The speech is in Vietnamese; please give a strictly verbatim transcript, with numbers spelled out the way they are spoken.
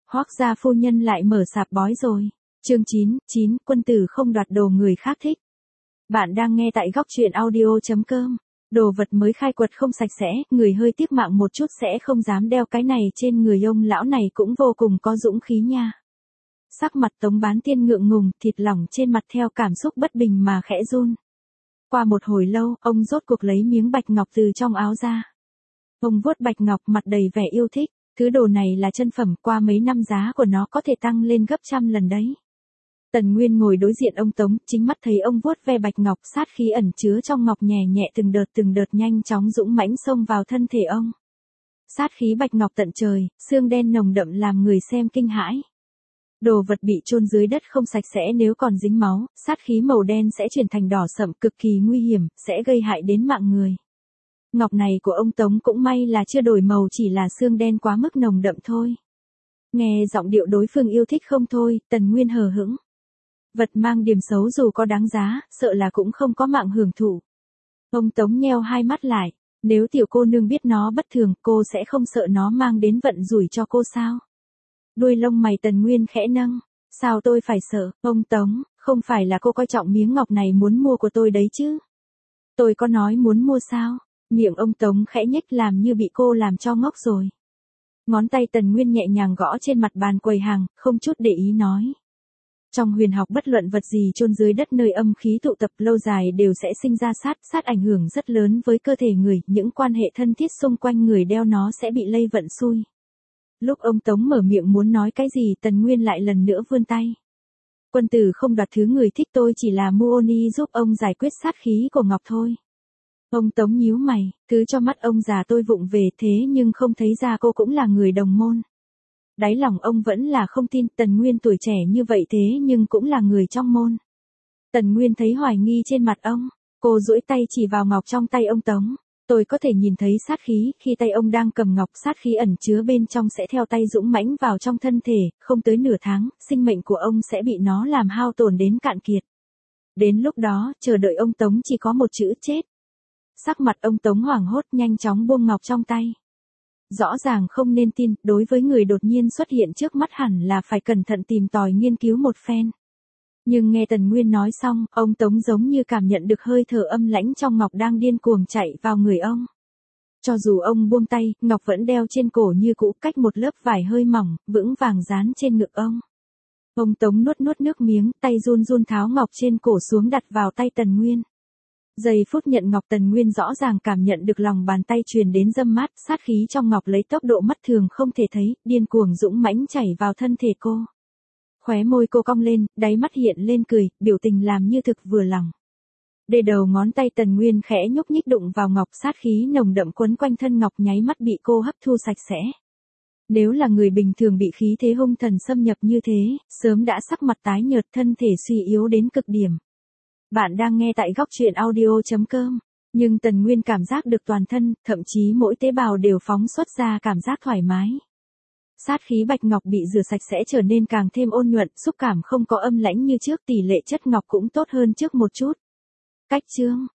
Hoác gia phu nhân lại mở sạp bói rồi. Chương chín, chín, quân tử không đoạt đồ người khác thích. Bạn đang nghe tại góc truyện audio chấm com. Đồ vật mới khai quật không sạch sẽ, người hơi tiếc mạng một chút sẽ không dám đeo cái này trên người ông lão này cũng vô cùng có dũng khí nha. Sắc mặt Tống Bán Tiên ngượng ngùng, thịt lỏng trên mặt theo cảm xúc bất bình mà khẽ run. Qua một hồi lâu, ông rốt cuộc lấy miếng bạch ngọc từ trong áo ra. Ông vuốt bạch ngọc mặt đầy vẻ yêu thích, thứ đồ này là chân phẩm, qua mấy năm giá của nó có thể tăng lên gấp trăm lần đấy. Tần Nguyên ngồi đối diện ông Tống, chính mắt thấy ông vuốt ve bạch ngọc, sát khí ẩn chứa trong ngọc nhẹ nhẹ từng đợt từng đợt nhanh chóng dũng mãnh xông vào thân thể ông. Sát khí bạch ngọc tận trời, xương đen nồng đậm làm người xem kinh hãi. Đồ vật bị chôn dưới đất không sạch sẽ nếu còn dính máu, sát khí màu đen sẽ chuyển thành đỏ sậm cực kỳ nguy hiểm, sẽ gây hại đến mạng người. Ngọc này của ông Tống cũng may là chưa đổi màu, chỉ là xương đen quá mức nồng đậm thôi. Nghe giọng điệu đối phương yêu thích không thôi, Tần Nguyên hờ hững. Vật mang điểm xấu dù có đáng giá, sợ là cũng không có mạng hưởng thụ. Ông Tống nheo hai mắt lại, nếu tiểu cô nương biết nó bất thường, cô sẽ không sợ nó mang đến vận rủi cho cô sao? Đuôi lông mày Tần Nguyên khẽ nâng, sao tôi phải sợ, ông Tống, không phải là cô coi trọng miếng ngọc này muốn mua của tôi đấy chứ? Tôi có nói muốn mua sao? Miệng ông Tống khẽ nhếch làm như bị cô làm cho ngốc rồi. Ngón tay Tần Nguyên nhẹ nhàng gõ trên mặt bàn quầy hàng, không chút để ý nói. Trong huyền học bất luận vật gì chôn dưới đất nơi âm khí tụ tập lâu dài đều sẽ sinh ra sát, sát ảnh hưởng rất lớn với cơ thể người, những quan hệ thân thiết xung quanh người đeo nó sẽ bị lây vận xui. Lúc ông Tống mở miệng muốn nói cái gì, Tần Nguyên lại lần nữa vươn tay. Quân tử không đoạt thứ người thích, tôi chỉ là Muoni giúp ông giải quyết sát khí của Ngọc thôi. Ông Tống nhíu mày, cứ cho mắt ông già tôi vụng về thế nhưng không thấy ra cô cũng là người đồng môn. Đáy lòng ông vẫn là không tin Tần Nguyên tuổi trẻ như vậy thế nhưng cũng là người trong môn. Tần Nguyên thấy hoài nghi trên mặt ông, cô duỗi tay chỉ vào ngọc trong tay ông Tống. Tôi có thể nhìn thấy sát khí, khi tay ông đang cầm ngọc, sát khí ẩn chứa bên trong sẽ theo tay dũng mãnh vào trong thân thể, không tới nửa tháng, sinh mệnh của ông sẽ bị nó làm hao tổn đến cạn kiệt. Đến lúc đó, chờ đợi ông Tống chỉ có một chữ chết. Sắc mặt ông Tống hoảng hốt nhanh chóng buông ngọc trong tay. Rõ ràng không nên tin, đối với người đột nhiên xuất hiện trước mắt hẳn là phải cẩn thận tìm tòi nghiên cứu một phen. Nhưng nghe Tần Nguyên nói xong, ông Tống giống như cảm nhận được hơi thở âm lãnh trong ngọc đang điên cuồng chạy vào người ông. Cho dù ông buông tay, ngọc vẫn đeo trên cổ như cũ, cách một lớp vải hơi mỏng, vững vàng dán trên ngực ông. Ông Tống nuốt nuốt nước miếng, tay run run tháo ngọc trên cổ xuống đặt vào tay Tần Nguyên. Giây phút nhận ngọc, Tần Nguyên rõ ràng cảm nhận được lòng bàn tay truyền đến râm mát, sát khí trong ngọc lấy tốc độ mắt thường không thể thấy, điên cuồng dũng mãnh chảy vào thân thể cô. Khóe môi cô cong lên, đáy mắt hiện lên cười, biểu tình làm như thực vừa lòng. Để đầu ngón tay Tần Nguyên khẽ nhúc nhích đụng vào ngọc, sát khí nồng đậm quấn quanh thân ngọc nháy mắt bị cô hấp thu sạch sẽ. Nếu là người bình thường bị khí thế hung thần xâm nhập như thế, sớm đã sắc mặt tái nhợt, thân thể suy yếu đến cực điểm. Bạn đang nghe tại góc truyện audio chấm com, nhưng Tần Nguyên cảm giác được toàn thân, thậm chí mỗi tế bào đều phóng xuất ra cảm giác thoải mái. Sát khí bạch ngọc bị rửa sạch sẽ trở nên càng thêm ôn nhuận, xúc cảm không có âm lãnh như trước, tỷ lệ chất ngọc cũng tốt hơn trước một chút. Cách chương,